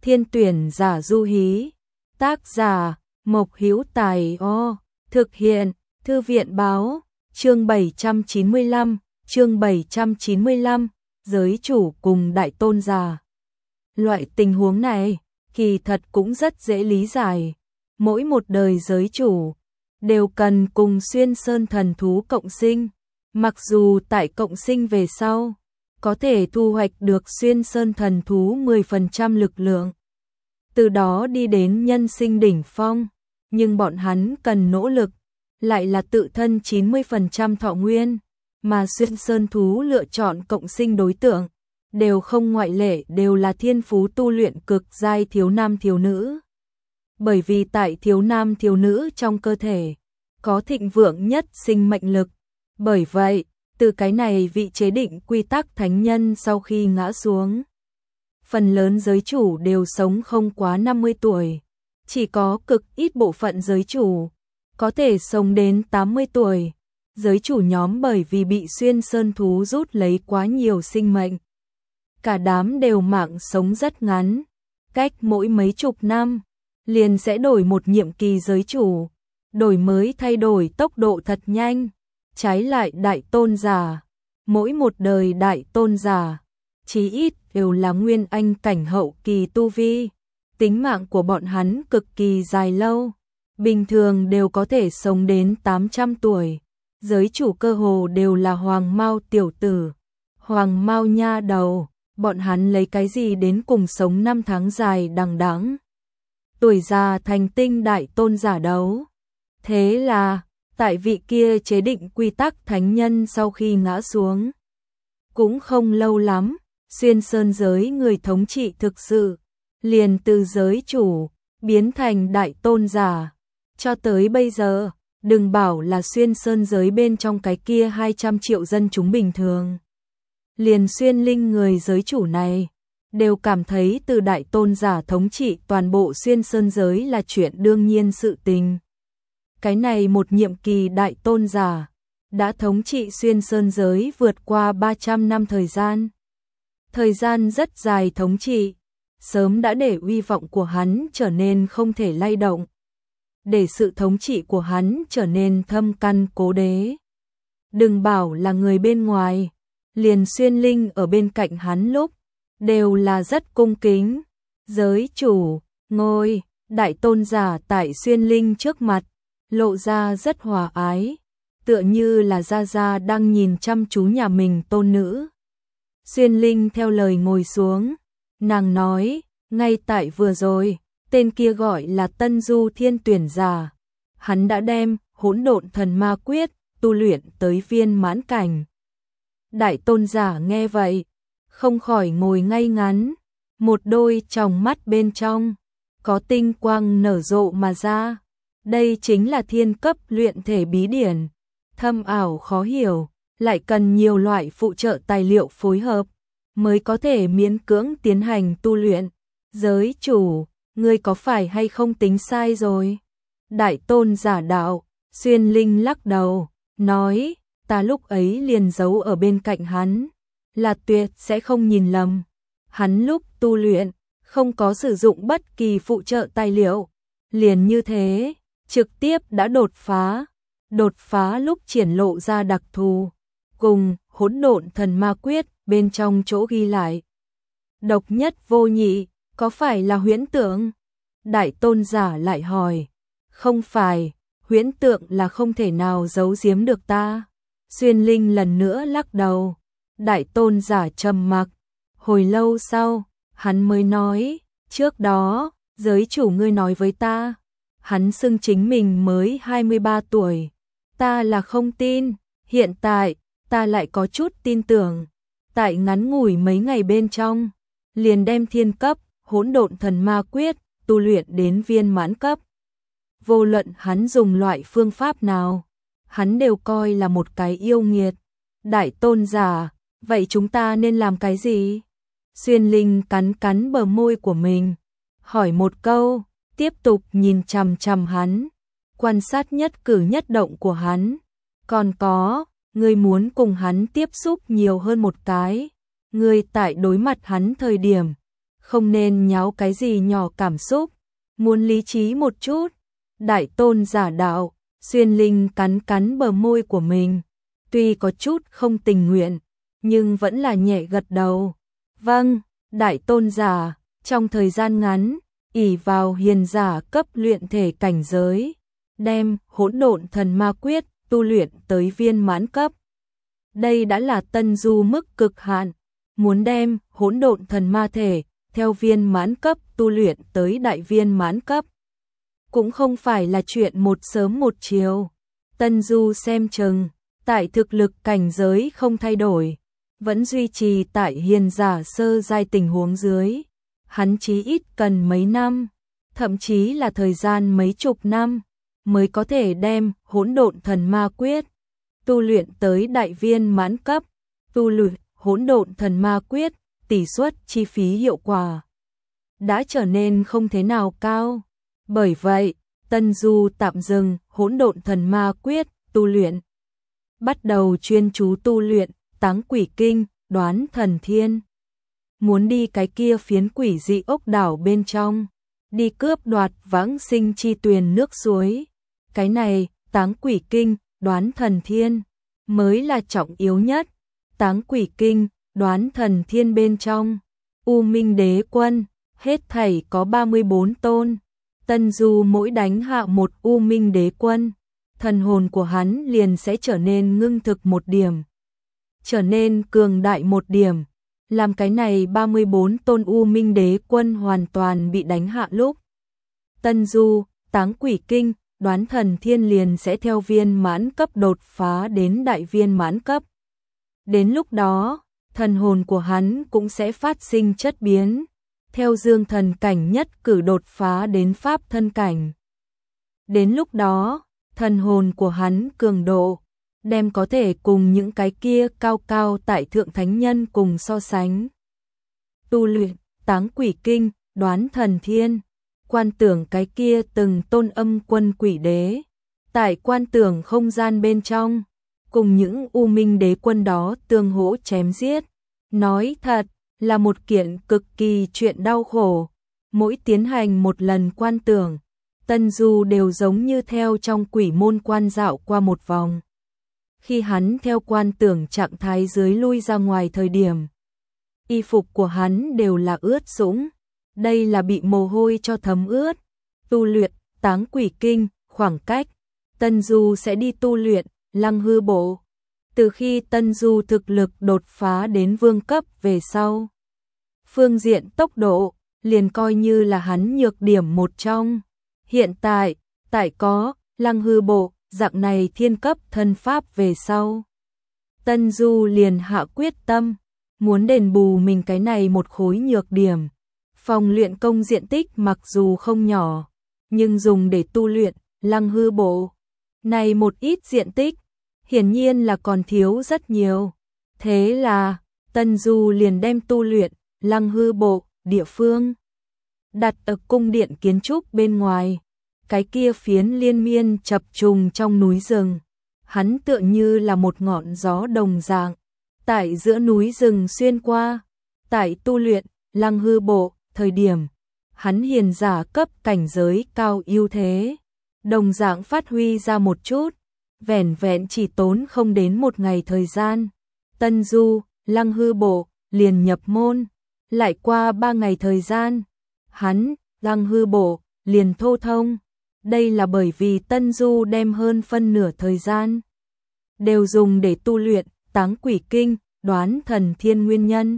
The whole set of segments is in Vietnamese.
Thiên tuyển giả du hí. Tác giả Mộc Hữu Tài. Thực hiện Thư viện báo. Chương 795, giới chủ cùng đại tôn giả. Loại tình huống này, kỳ thật cũng rất dễ lý giải. Mỗi một đời giới chủ, đều cần cùng xuyên sơn thần thú cộng sinh. Mặc dù tại cộng sinh về sau, có thể thu hoạch được xuyên sơn thần thú 10% lực lượng. Từ đó đi đến nhân sinh đỉnh phong, nhưng bọn hắn cần nỗ lực, lại là tự thân 90% thọ nguyên, mà xuyên sơn thú lựa chọn cộng sinh đối tượng, đều không ngoại lệ đều là thiên phú tu luyện cực giai thiếu nam thiếu nữ. Bởi vì tại thiếu nam thiếu nữ trong cơ thể, có thịnh vượng nhất sinh mệnh lực. Bởi vậy, từ cái này vị chế định quy tắc thánh nhân sau khi ngã xuống, phần lớn giới chủ đều sống không quá 50 tuổi. Chỉ có cực ít bộ phận giới chủ có thể sống đến 80 tuổi. Giới chủ nhóm bởi vì bị xuyên sơn thú rút lấy quá nhiều sinh mệnh, cả đám đều mạng sống rất ngắn. Cách mỗi mấy chục năm, liền sẽ đổi một nhiệm kỳ giới chủ. Đổi mới thay đổi tốc độ thật nhanh. Trái lại đại tôn giả, mỗi một đời đại tôn giả, chí ít đều là nguyên anh cảnh hậu kỳ tu vi. Tính mạng của bọn hắn cực kỳ dài lâu, bình thường đều có thể sống đến 800 tuổi. Giới chủ cơ hồ đều là hoàng mao tiểu tử, hoàng mao nha đầu, bọn hắn lấy cái gì đến cùng sống 5 tháng dài đằng đẵng. Tuổi già thành tinh đại tôn giả đấu. Thế là, tại vị kia chế định quy tắc thánh nhân sau khi ngã xuống, cũng không lâu lắm, xuyên sơn giới người thống trị thực sự, liền từ giới chủ, biến thành đại tôn giả. Cho tới bây giờ, đừng bảo là xuyên sơn giới bên trong cái kia 200 triệu dân chúng bình thường. Liền xuyên linh người giới chủ này, đều cảm thấy từ đại tôn giả thống trị toàn bộ xuyên sơn giới là chuyện đương nhiên sự tình. Cái này một nhiệm kỳ đại tôn giả, đã thống trị xuyên sơn giới vượt qua 300 năm thời gian. Thời gian rất dài thống trị, sớm đã để uy vọng của hắn trở nên không thể lay động. Để sự thống trị của hắn trở nên thâm căn cố đế. Đừng bảo là người bên ngoài, liền xuyên linh ở bên cạnh hắn lúc, đều là rất cung kính. Giới chủ, ngôi, đại tôn giả tại xuyên linh trước mặt, lộ ra rất hòa ái, tựa như là gia gia đang nhìn chăm chú nhà mình tôn nữ. Xuyên linh theo lời ngồi xuống, nàng nói, ngay tại vừa rồi, tên kia gọi là Tân Du Thiên tuyển giả, hắn đã đem hỗn độn thần ma quyết tu luyện tới viên mãn cảnh. Đại tôn giả nghe vậy, không khỏi ngồi ngay ngắn, một đôi tròng mắt bên trong có tinh quang nở rộ mà ra. Đây chính là thiên cấp luyện thể bí điển, thâm ảo khó hiểu, lại cần nhiều loại phụ trợ tài liệu phối hợp, mới có thể miễn cưỡng tiến hành tu luyện. Giới chủ, ngươi có phải hay không tính sai rồi? Đại tôn giả đạo, xuyên linh lắc đầu, nói, ta lúc ấy liền giấu ở bên cạnh hắn, là tuyệt sẽ không nhìn lầm. Hắn lúc tu luyện, không có sử dụng bất kỳ phụ trợ tài liệu, liền như thế, trực tiếp đã đột phá lúc triển lộ ra đặc thù, cùng hỗn độn thần ma quyết bên trong chỗ ghi lại. Độc nhất vô nhị, có phải là huyễn tượng? Đại tôn giả lại hỏi, không phải, huyễn tượng là không thể nào giấu giếm được ta. Xuyên linh lần nữa lắc đầu. Đại tôn giả trầm mặc, hồi lâu sau, hắn mới nói, trước đó, giới chủ ngươi nói với ta, hắn xưng chính mình mới 23 tuổi, ta là không tin, hiện tại, ta lại có chút tin tưởng, tại ngắn ngủi mấy ngày bên trong, liền đem thiên cấp, hỗn độn thần ma quyết, tu luyện đến viên mãn cấp. Vô luận hắn dùng loại phương pháp nào, hắn đều coi là một cái yêu nghiệt. Đại tôn giả, vậy chúng ta nên làm cái gì? Xuyên linh cắn cắn bờ môi của mình, hỏi một câu, tiếp tục nhìn chằm chằm hắn, quan sát nhất cử nhất động của hắn. Còn có, ngươi muốn cùng hắn tiếp xúc nhiều hơn một cái, ngươi tại đối mặt hắn thời điểm, không nên nháo cái gì nhỏ cảm xúc, muốn lý trí một chút. Đại tôn giả đạo, Xuyên Linh cắn cắn bờ môi của mình, tuy có chút không tình nguyện, nhưng vẫn là nhẹ gật đầu. Vâng, đại tôn giả, trong thời gian ngắn, ỷ vào hiền giả cấp luyện thể cảnh giới, đem Hỗn Độn Thần Ma Quyết tu luyện tới viên mãn cấp. Đây đã là Tân Du mức cực hạn, muốn đem Hỗn Độn Thần Ma thể theo viên mãn cấp tu luyện tới đại viên mãn cấp, cũng không phải là chuyện một sớm một chiều. Tân Du xem chừng, tại thực lực cảnh giới không thay đổi, vẫn duy trì tại hiền giả sơ giai tình huống dưới, hắn chí ít cần mấy năm, thậm chí là thời gian mấy chục năm, mới có thể đem Hỗn Độn Thần Ma Quyết tu luyện tới đại viên mãn cấp. Tu luyện Hỗn Độn Thần Ma Quyết, tỷ suất chi phí hiệu quả đã trở nên không thế nào cao. Bởi vậy, Tân Du tạm dừng Hỗn Độn Thần Ma Quyết tu luyện, bắt đầu chuyên chú tu luyện Táng Quỷ Kinh, Đoán Thần Thiên. Muốn đi cái kia phiến quỷ dị ốc đảo bên trong, đi cướp đoạt vãng sinh chi tuyền nước suối. Cái này, Táng Quỷ Kinh, Đoán Thần Thiên mới là trọng yếu nhất. Táng Quỷ Kinh, Đoán Thần Thiên bên trong, U Minh Đế Quân, hết thảy có 34 tôn. Tân Du mỗi đánh hạ một U Minh Đế Quân, thần hồn của hắn liền sẽ trở nên ngưng thực một điểm, trở nên cường đại một điểm. Làm cái này 34 tôn U Minh Đế Quân hoàn toàn bị đánh hạ lúc, Tân Du, Táng Quỷ Kinh, Đoán Thần Thiên liền sẽ theo viên mãn cấp đột phá đến đại viên mãn cấp. Đến lúc đó, thần hồn của hắn cũng sẽ phát sinh chất biến, theo dương thần cảnh nhất cử đột phá đến pháp thân cảnh. Đến lúc đó, thần hồn của hắn cường độ, đem có thể cùng những cái kia cao cao tại thượng thánh nhân cùng so sánh. Tu luyện Táng Quỷ Kinh, Đoán Thần Thiên, quan tưởng cái kia từng tôn âm quân quỷ đế, tại quan tưởng không gian bên trong, cùng những U Minh Đế Quân đó tương hỗ chém giết. Nói thật, là một kiện cực kỳ chuyện đau khổ. Mỗi tiến hành một lần quan tưởng, Tân Du đều giống như theo trong quỷ môn quan dạo qua một vòng. Khi hắn theo quan tưởng trạng thái dưới lui ra ngoài thời điểm, y phục của hắn đều là ướt sũng, đây là bị mồ hôi cho thấm ướt. Tu luyện Táng Quỷ Kinh, khoảng cách Tân Du sẽ đi tu luyện Lăng Hư Bộ. Từ khi Tân Du thực lực đột phá đến vương cấp về sau, phương diện tốc độ liền coi như là hắn nhược điểm một trong. Hiện tại, tại có Lăng Hư Bộ dạng này thiên cấp thân pháp về sau, Tân Du liền hạ quyết tâm, muốn đền bù mình cái này một khối nhược điểm. Phòng luyện công diện tích mặc dù không nhỏ, nhưng dùng để tu luyện Lăng Hư Bộ này một ít diện tích, hiển nhiên là còn thiếu rất nhiều. Thế là, Tân Du liền đem tu luyện Lăng Hư Bộ địa phương đặt ở cung điện kiến trúc bên ngoài, cái kia phiến liên miên chập trùng trong núi rừng. Hắn tựa như là một ngọn gió đồng dạng, tại giữa núi rừng xuyên qua. Tại tu luyện Lăng Hư Bộ thời điểm, hắn hiền giả cấp cảnh giới cao ưu thế, đồng dạng phát huy ra một chút, vẻn vẹn chỉ tốn không đến một ngày thời gian. Tân Du, Lăng Hư Bộ liền nhập môn, lại qua 3 ngày thời gian, hắn, Lăng Hư Bộ liền thô thông. Đây là bởi vì Tân Du đem hơn phân nửa thời gian đều dùng để tu luyện Táng Quỷ Kinh, Đoán Thần Thiên nguyên nhân.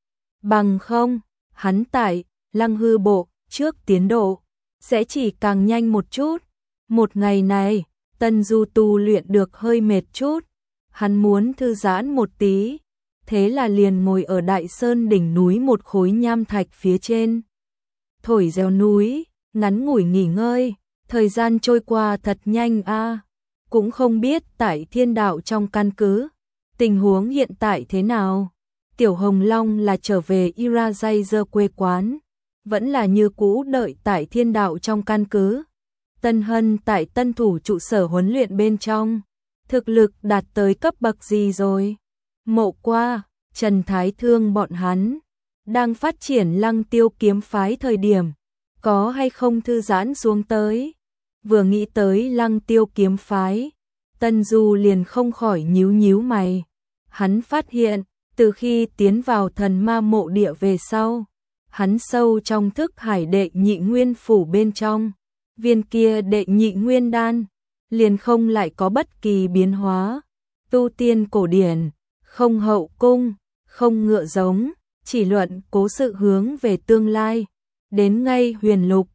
Bằng không, hắn tại Lăng Hư Bộ trước tiến độ sẽ chỉ càng nhanh một chút. Một ngày này, Tân Du tu luyện được hơi mệt chút, hắn muốn thư giãn một tí, thế là liền ngồi ở Đại Sơn đỉnh núi một khối nham thạch phía trên, thổi reo núi, ngắn ngủi nghỉ ngơi. Thời gian trôi qua thật nhanh a, cũng không biết tại Thiên Đạo trong căn cứ, tình huống hiện tại thế nào. Tiểu Hồng Long là trở về Irajazer quê quán, vẫn là như cũ đợi tại Thiên Đạo trong căn cứ. Tân Hân tại tân thủ trụ sở huấn luyện bên trong, thực lực đạt tới cấp bậc gì rồi? Mộ Qua, Trần Thái Thương bọn hắn, đang phát triển Lăng Tiêu kiếm phái thời điểm, có hay không thư giãn xuống tới. Vừa nghĩ tới Lăng Tiêu kiếm phái, Tân Du liền không khỏi nhíu nhíu mày. Hắn phát hiện, từ khi tiến vào thần ma mộ địa về sau, hắn sâu trong thức hải đệ nhị nguyên phủ bên trong, viên kia đệ nhị nguyên đan, liền không lại có bất kỳ biến hóa. Tu tiên cổ điển, không hậu cung, không ngựa giống, chỉ luận cố sự hướng về tương lai. Đến ngay huyền lục,